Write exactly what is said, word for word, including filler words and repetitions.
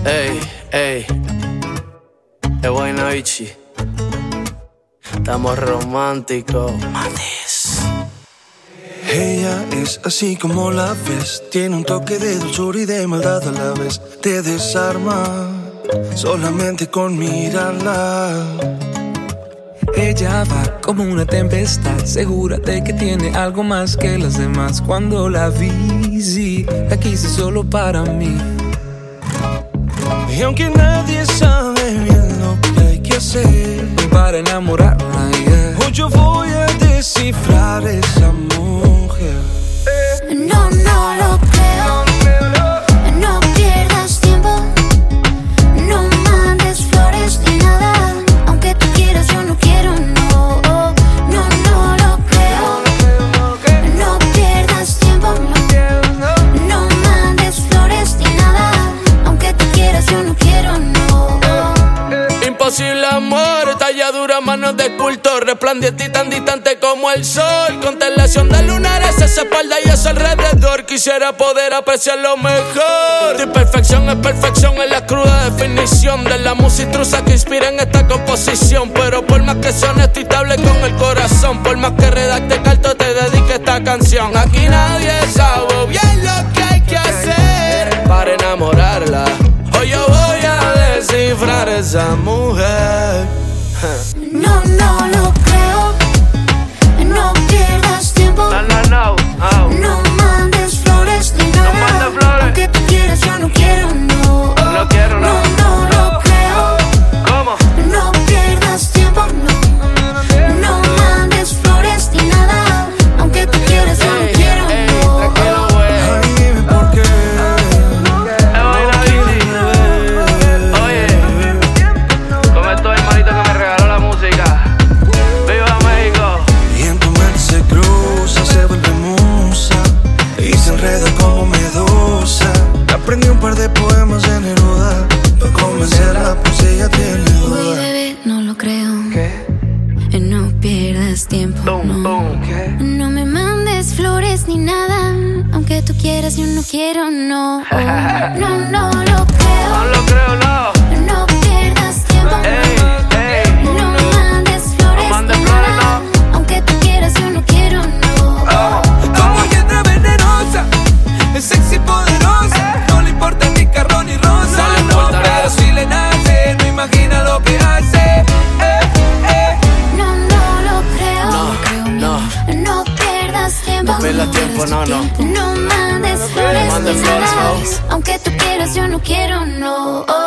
Ey, ey, es buena bichi. Estamos románticos. Matis. Ella es así como la ves, tiene un toque de dulzura y de maldad a la vez. Te desarma solamente con mirarla. Ella va como una tempestad, segura de que tiene algo más que las demás. Cuando la vi, sí, la quise solo para mí. Y aunque nadie sabe bien lo que hay que hacer para enamorarla, yeah, hoy yo voy a descifrar esa mujer. No, no lo creo. No pierdas tiempo. No mandes flores ni nada. Aunque tú quieras, yo no quiero, no. No, no lo creo. No pierdas tiempo. No mandes flores ni nada. Aunque tú quieras, yo no quiero, no. Imposible amor, talladura, manos de escultor, resplandeciente y tan distante como el sol. Constelación de lunares, esa espalda y a su alrededor. Quisiera poder apreciar lo mejor. Tu perfección es perfección, es la cruda definición de la música intrusa que inspira en esta composición. Pero por más que sea honesto y estable con el corazón, por más que redacte carto, te dedique esta canción. Aquí nadie sabe bien lo que hay que hacer para enamorarla. Hoy yo voy a descifrar esa mujer. No, no lo creo. No pierdas tiempo. No, no, no, oh. No mandes flores ni nada. No mandes flores. Aunque tú quieras, yo no quiero, no. No quiero, no. No, no lo creo. ¿Cómo? No pierdas tiempo, no. No mandes flores ni nada. Aunque tú quieras, yo no Ey, quiero, ey, no. tranquilo, güey. Ay, dime por qué Es buena bici. Oye, como esto hermanito que me regaló la música. ¡Viva México! y en tu mente se cruza, se vuelve musa y se enreda como medusa. Aprendí un par de poemas de Neruda para convencerla, pues ella tiene Uy, duda. bebé, no lo creo. ¿qué? No pierdas tiempo, Boom, no. boom. ¿Qué? No me mandes flores ni nada. Aunque tú quieras, yo no quiero, no. No, no lo No creo. lo creo, no. No pierdas tiempo. Ey, ey. No mandes flores No mandes ni flores, nada. Aunque tú quieras, yo no quiero, no. Como hiedra venenosa, es sexy y poderosa. No le importa ni carro ni rosa. No le importa pero nada. si le nace, no imagina lo que hace. Eh, eh. No, no lo creo. No, creo, mi no. amor. No pierdas tiempo. No pierdas tiempo, no, no. No mandes flores mandes ni flores, nada. no. Aunque tú quieras, yo no quiero, no.